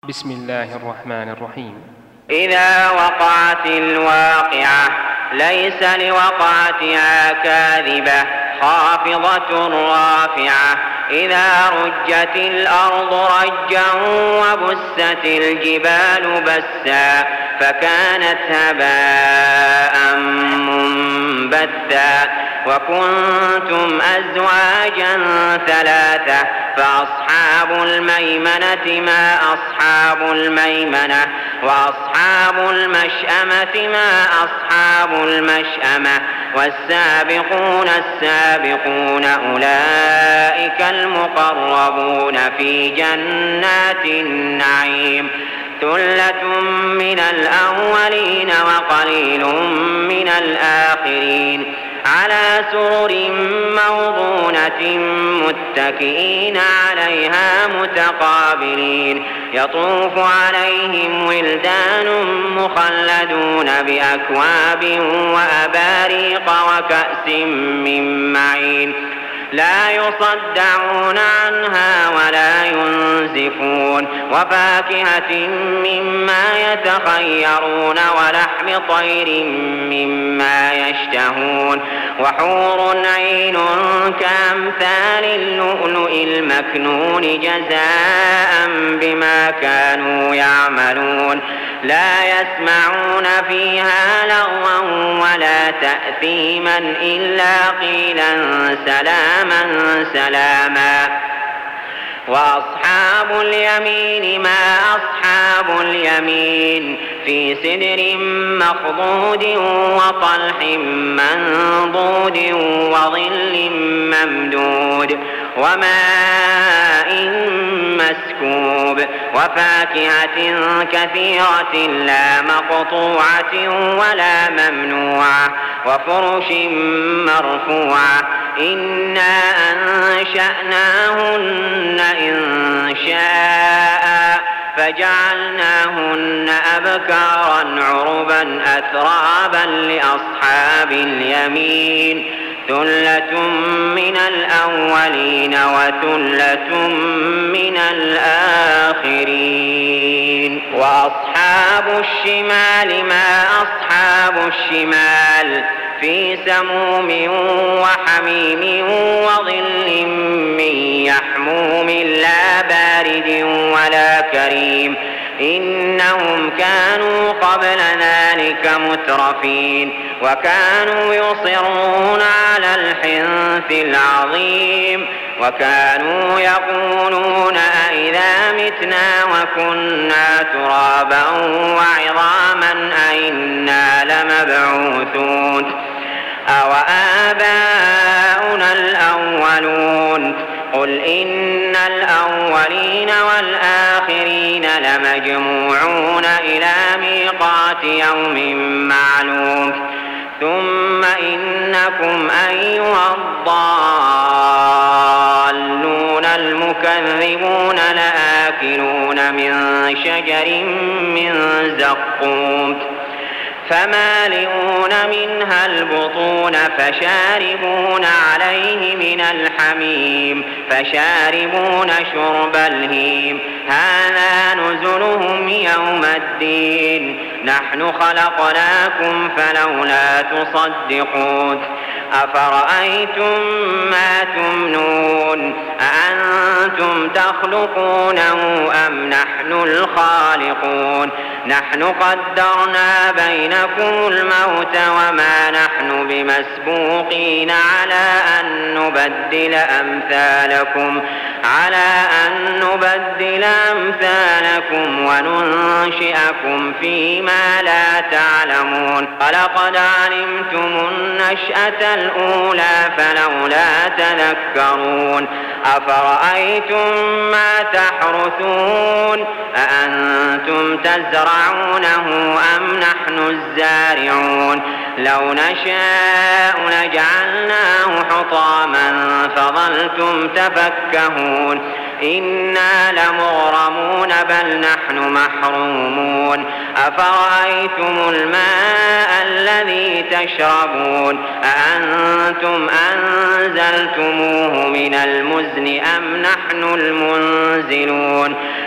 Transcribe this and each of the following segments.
بسم الله الرحمن الرحيم. إذا وقعت الواقعة ليس لوقعتها كاذبة خافضة رافعة إذا رجت الأرض رجا وبست الجبال بسا فكانت هباء منبثا وكنتم أزواجا ثلاثة فأصحاب الميمنة ما أصحاب الميمنة وأصحاب المشأمة ما أصحاب المشأمة والسابقون السابقون أولئك المقربون في جنات النعيم ثلة من الأولين وقليل من الآخرين على سرر موضونة متكئين عليها متقابلين يطوف عليهم ولدان مخلدون بأكواب وأباريق وكأس من معين لا يصدعون عنها ولا ينزفون وفاكهة مما يتخيرون ولحم طير مما يشتهون وحور عين كأمثال اللؤلؤ المكنون جزاء بما كانوا يعملون لا يسمعون فيها لغوا ولا تأثيما إلا قيلا سلاما سلاما وأصحاب اليمين ما أصحاب اليمين في سدر مخضود وطلح منضود وظل ممدود وماء مسكوب وفاكهة كثيرة لا مقطوعة ولا ممنوعة وفرش مرفوعة إنا أنشأناهن إنشاء فجعلناهن أبكارا عربا أترابا لأصحاب اليمين ثلة من الأولين وثلة من الآخرين وأصحاب الشمال ما أصحاب الشمال في سموم وحميم وظل من يحموم لا بارد ولا كريم إنهم كانوا قبل ذلك مترفين وكانوا يصرون على الحنث العظيم وكانوا يقولون أئذا متنا وكنا ترابا وعظاما أئنا لمبعوثون أوآباؤنا الأولون قل إن الأولين والآخرين لمجموعون إلى ميقات يوم معلوم ثم إنكم أيها الضالون المكذبون لآكلون من شجر من زقوم فمالئون منها البطون فشاربون عليه من الحميم فشاربون شرب الهيم هذا نزلهم يوم الدين نحن خلقناكم فلولا تصدقون أفرأيتم ما تمنون أأنتم تخلقونه أم نحن الخالقون نحن قدرنا بينكم الموت وما نحن بمسبوقين على أن نبدل أمثالكم وننشئكم فيما لا تعلمون ولقد علمتم النشأة الأولى فلولا تذكرون أفرأيتم ما تحرثون أأنتم تزرعونه أم نحن الزارعون لو نشاء لجعلناه حطاما فظلتم تفكهون إنا لمغرمون بل نحن محرومون أفرأيتم الماء الذي تشربون أأنتم أنزلتموه من المزن أم نحن المنزلون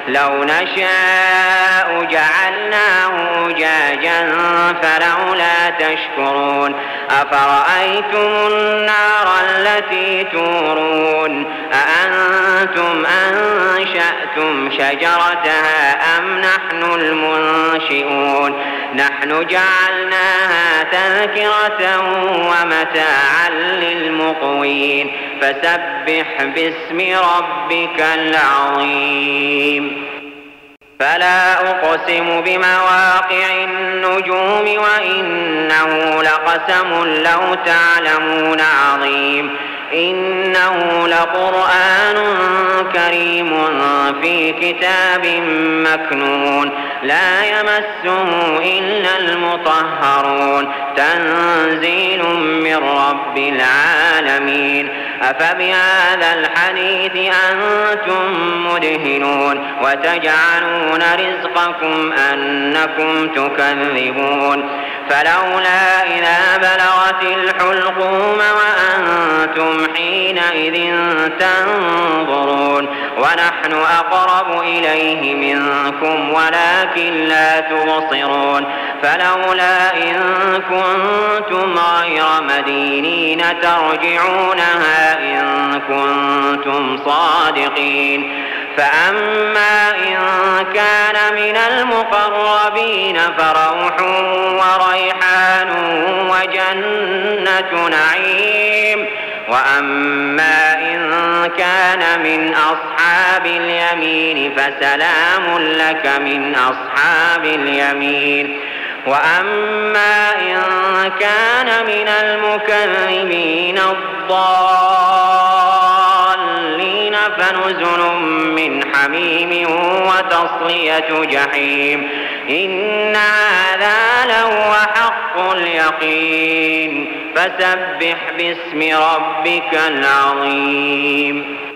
لو نشاء جعلناه أجاجا فلولا تشكرون أفرأيتم النار التي تورون أأنتم أنشأتم شجرتها أم نحن المنشئون نحن جعلناها تذكرة ومتاعا للمقوين فسبح باسم ربك العظيم فلا أقسم بمواقع النجوم وإنه لقسم لو تعلمون عظيم إنه لقرآن كريم في كتاب مكنون لا يمسه إلا المطهرون تنزيل من رب العالمين أفبهذا الحديث أنتم مدهنون وتجعلون رزقكم أنكم تكذبون فلولا إذا بلغت الحلقوم وأنتم حينئذ تنظرون ونحن أقرب إليه منكم ولكن لا تبصرون فلولا إن كنتم غير مدينين ترجعونها إن كنتم صادقين فأما إن كان من المقربين فروح وريحان وجنة نعيم وأما إن كان من أصحاب اليمين فسلام لك من أصحاب اليمين وأما إن كان من المكذبين الضالين فنزل من حميم وتصلية جحيم إن هذا لهو حق اليقين فسبح باسم ربك العظيم